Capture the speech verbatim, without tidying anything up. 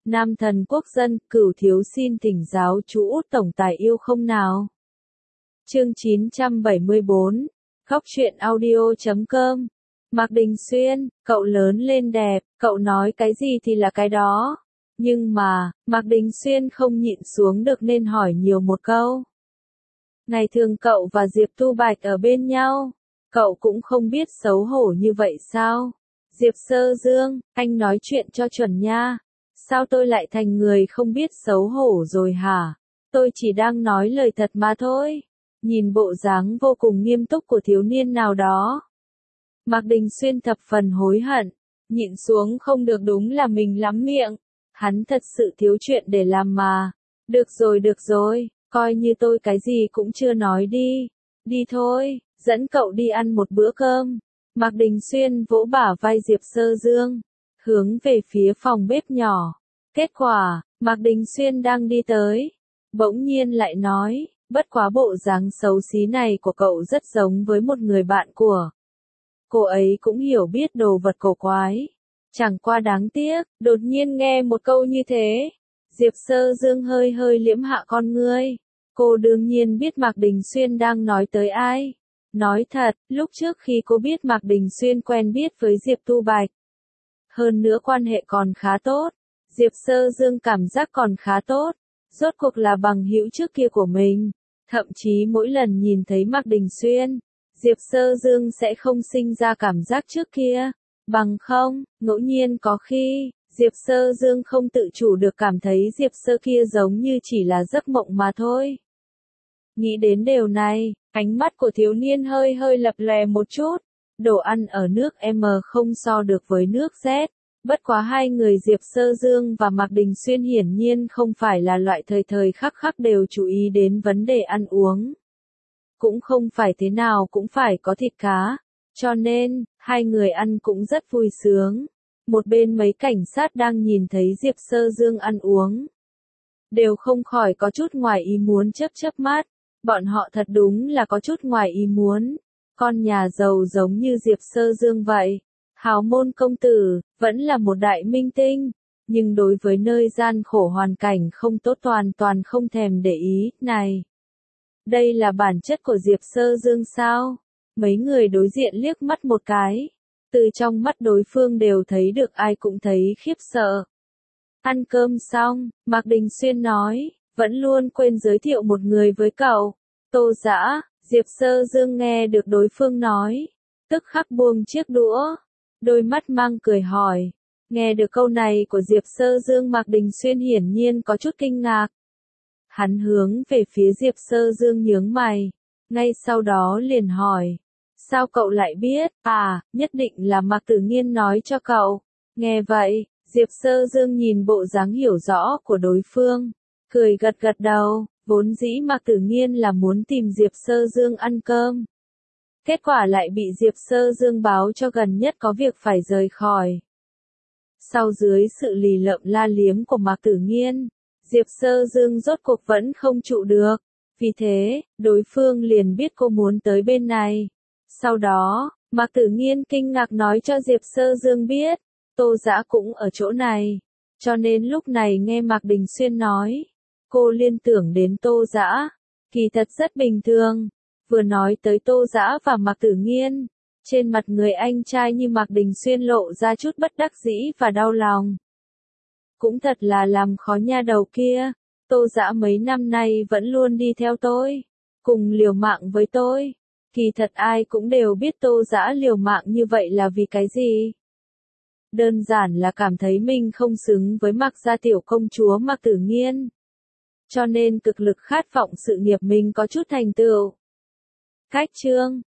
Nam thần quốc dân, Cửu thiếu xin thỉnh giáo chú Út tổng tài yêu không nào. Chương chín trăm bảy mươi bốn, Khóc chuyện audio chấm com. Mạc Đình Xuyên, cậu lớn lên đẹp, cậu nói cái gì thì là cái đó. Nhưng mà, Mạc Đình Xuyên không nhịn xuống được nên hỏi nhiều một câu. Ngày thường cậu và Diệp Tu Bạch ở bên nhau, cậu cũng không biết xấu hổ như vậy sao? Diệp Sơ Dương, anh nói chuyện cho chuẩn nha. Sao tôi lại thành người không biết xấu hổ rồi hả? Tôi chỉ đang nói lời thật mà thôi. Nhìn bộ dáng vô cùng nghiêm túc của thiếu niên nào đó, Mạc Đình Xuyên thập phần hối hận, nhịn xuống không được, đúng là mình lắm miệng. Hắn thật sự thiếu chuyện để làm mà. Được rồi được rồi, coi như tôi cái gì cũng chưa nói đi. Đi thôi, dẫn cậu đi ăn một bữa cơm. Mạc Đình Xuyên vỗ bả vai Diệp Sơ Dương, hướng về phía phòng bếp nhỏ. Kết quả, Mạc Đình Xuyên đang đi tới, bỗng nhiên lại nói, bất quá bộ dáng xấu xí này của cậu rất giống với một người bạn của cô ấy, cũng hiểu biết đồ vật cổ quái. Chẳng qua đáng tiếc, đột nhiên nghe một câu như thế, Diệp Sơ Dương hơi hơi liễm hạ con ngươi. Cô đương nhiên biết Mạc Đình Xuyên đang nói tới ai. Nói thật, lúc trước khi cô biết Mạc Đình Xuyên quen biết với Diệp Tu Bạch, hơn nữa quan hệ còn khá tốt, Diệp Sơ Dương cảm giác còn khá tốt, rốt cuộc là bằng hữu trước kia của mình. Thậm chí mỗi lần nhìn thấy Mạc Đình Xuyên, Diệp Sơ Dương sẽ không sinh ra cảm giác trước kia. Bằng không, ngẫu nhiên có khi, Diệp Sơ Dương không tự chủ được cảm thấy Diệp Sơ kia giống như chỉ là giấc mộng mà thôi. Nghĩ đến điều này, ánh mắt của thiếu niên hơi hơi lập lòe một chút. Đồ ăn ở nước M không so được với nước Z. Bất quá hai người Diệp Sơ Dương và Mạc Đình Xuyên hiển nhiên không phải là loại thời thời khắc khắc đều chú ý đến vấn đề ăn uống. Cũng không phải thế nào cũng phải có thịt cá. Cho nên, hai người ăn cũng rất vui sướng. Một bên mấy cảnh sát đang nhìn thấy Diệp Sơ Dương ăn uống, đều không khỏi có chút ngoài ý muốn chớp chớp mắt. Bọn họ thật đúng là có chút ngoài ý muốn. Con nhà giàu giống như Diệp Sơ Dương vậy, hào môn công tử, vẫn là một đại minh tinh, nhưng đối với nơi gian khổ hoàn cảnh không tốt toàn toàn không thèm để ý. Này, đây là bản chất của Diệp Sơ Dương sao? Mấy người đối diện liếc mắt một cái, từ trong mắt đối phương đều thấy được ai cũng thấy khiếp sợ. Ăn cơm xong, Mạc Đình Xuyên nói, vẫn luôn quên giới thiệu một người với cậu. Tô Dã. Diệp Sơ Dương nghe được đối phương nói, tức khắc buông chiếc đũa, đôi mắt mang cười hỏi. Nghe được câu này của Diệp Sơ Dương, Mạc Đình Xuyên hiển nhiên có chút kinh ngạc. Hắn hướng về phía Diệp Sơ Dương nhướng mày, ngay sau đó liền hỏi, sao cậu lại biết? À, nhất định là Mạc Tử Nghiên nói cho cậu. Nghe vậy, Diệp Sơ Dương nhìn bộ dáng hiểu rõ của đối phương, cười gật gật đầu. Vốn dĩ Mạc Tử Nghiên là muốn tìm Diệp Sơ Dương ăn cơm. Kết quả lại bị Diệp Sơ Dương báo cho gần nhất có việc phải rời khỏi. Sau dưới sự lì lợm la liếm của Mạc Tử Nghiên, Diệp Sơ Dương rốt cuộc vẫn không trụ được. Vì thế, đối phương liền biết cô muốn tới bên này. Sau đó, Mạc Tử Nghiên kinh ngạc nói cho Diệp Sơ Dương biết, Tô Dã cũng ở chỗ này. Cho nên lúc này nghe Mạc Đình Xuyên nói, cô liên tưởng đến Tô Dã, kỳ thật rất bình thường. Vừa nói tới Tô Dã và Mạc Tử Nghiên, trên mặt người anh trai như Mạc Đình Xuyên lộ ra chút bất đắc dĩ và đau lòng. Cũng thật là làm khó nha đầu kia, Tô Dã mấy năm nay vẫn luôn đi theo tôi, cùng liều mạng với tôi. Kỳ thật ai cũng đều biết Tô Dã liều mạng như vậy là vì cái gì. Đơn giản là cảm thấy mình không xứng với Mạc gia tiểu công chúa Mạc Tử Nghiên, cho nên cực lực khát vọng sự nghiệp mình có chút thành tựu. Cách chương